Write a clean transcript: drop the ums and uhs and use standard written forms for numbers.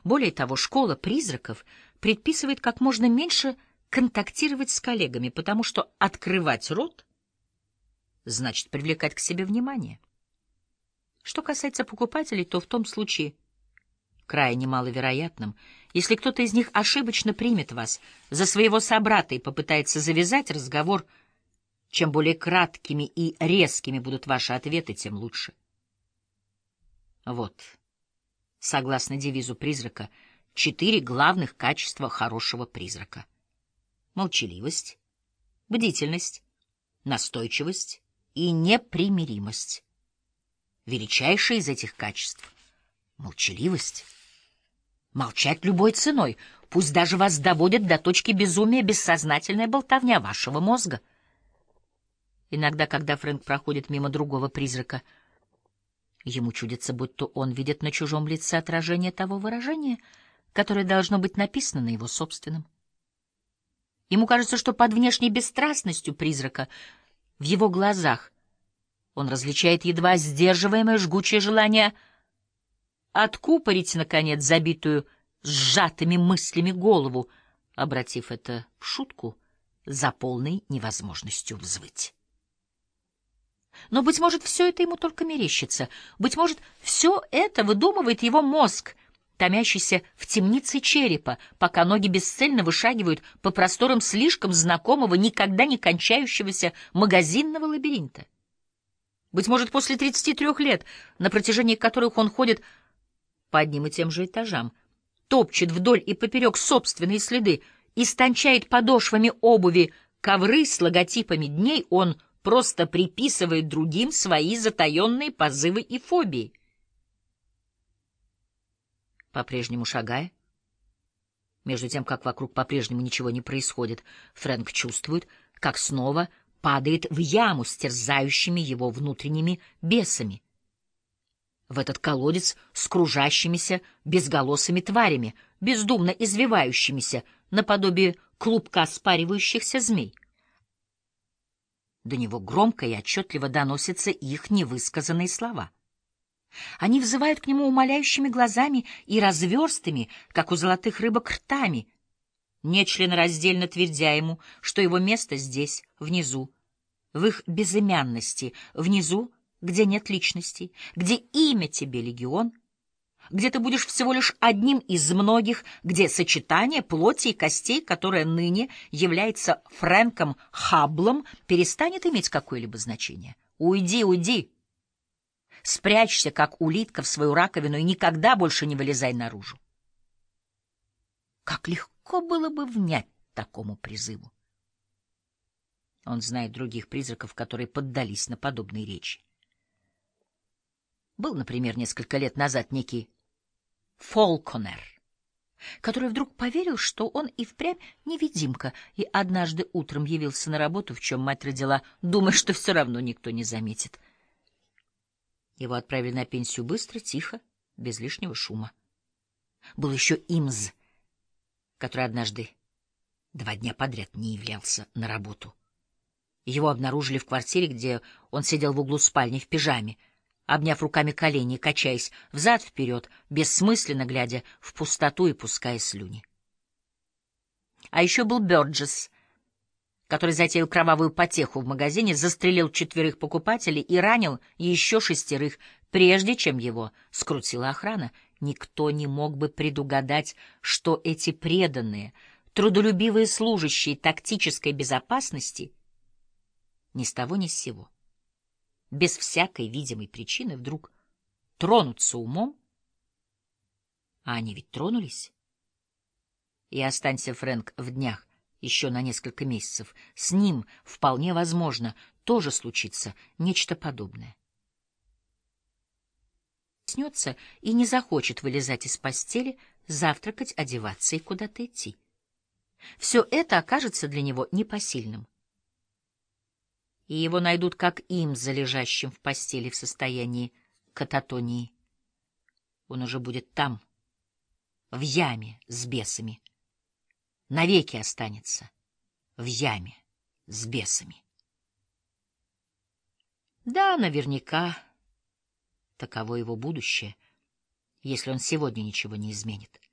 Более того, школа призраков предписывает как можно меньше контактировать с коллегами, потому что открывать рот значит привлекать к себе внимание. Что касается покупателей, то в том случае крайне маловероятным, если кто-то из них ошибочно примет вас за своего собрата и попытается завязать разговор. Чем более краткими и резкими будут ваши ответы, тем лучше. Вот, согласно девизу призрака, 4 главных качества хорошего призрака: молчаливость, бдительность, настойчивость и непримиримость. Величайшее из этих качеств — молчаливость. Молчать любой ценой, пусть даже вас доводит до точки безумия бессознательная болтовня вашего мозга. Иногда, когда Фрэнк проходит мимо другого призрака, ему чудится, будто он видит на чужом лице отражение того выражения, которое должно быть написано на его собственном. Ему кажется, что под внешней бесстрастностью призрака в его глазах он различает едва сдерживаемое жгучее желание откупорить, наконец, забитую сжатыми мыслями голову, обратив это в шутку за полной невозможностью взвыть. Но, быть может, все это ему только мерещится. Быть может, все это выдумывает его мозг, томящийся в темнице черепа, пока ноги бесцельно вышагивают по просторам слишком знакомого, никогда не кончающегося магазинного лабиринта. Быть может, после 33 лет, на протяжении которых он ходит по одним и тем же этажам, топчет вдоль и поперек собственные следы, истончает подошвами обуви ковры с логотипами дней, он просто приписывает другим свои затаенные позывы и фобии. По-прежнему шагая, между тем, как вокруг по-прежнему ничего не происходит, Фрэнк чувствует, как снова падает в яму с терзающими его внутренними бесами. В этот колодец с кружащимися безголосыми тварями, бездумно извивающимися наподобие клубка спаривающихся змей. До него громко и отчетливо доносятся их невысказанные слова. Они взывают к нему умоляющими глазами и разверстыми, как у золотых рыбок, ртами, нечленораздельно твердя ему, что его место здесь, внизу, в их безымянности, внизу, где нет личности, где имя тебе легион, где ты будешь всего лишь одним из многих, где сочетание плоти и костей, которое ныне является Фрэнком Хабблом, перестанет иметь какое-либо значение. Уйди, уйди! Спрячься, как улитка, в свою раковину и никогда больше не вылезай наружу. Как легко было бы внять такому призыву. Он знает других призраков, которые поддались на подобные речи. Был, например, несколько лет назад некий Фолконер, который вдруг поверил, что он и впрямь невидимка, и однажды утром явился на работу, в чем мать родила, думая, что все равно никто не заметит. Его отправили на пенсию быстро, тихо, без лишнего шума. Был еще Имз, который однажды 2 дня подряд не являлся на работу. Его обнаружили в квартире, где он сидел в углу спальни в пижаме, обняв руками колени, качаясь взад-вперед, бессмысленно глядя в пустоту и пуская слюни. А еще был Бёрджес, который затеял кровавую потеху в магазине, застрелил 4 покупателей и ранил еще 6, прежде чем его скрутила охрана. Никто не мог бы предугадать, что эти преданные, трудолюбивые служащие тактической безопасности ни с того ни с сего, без всякой видимой причины, вдруг тронутся умом, а они ведь тронулись. И останься Фрэнк в днях еще на несколько месяцев, с ним, вполне возможно, тоже случится нечто подобное. Проснется и не захочет вылезать из постели, завтракать, одеваться и куда-то идти. Все это окажется для него непосильным. И его найдут как Имза, лежащим в постели в состоянии кататонии. Он уже будет там, в яме с бесами. Навеки останется в яме с бесами. Да, наверняка таково его будущее, если он сегодня ничего не изменит.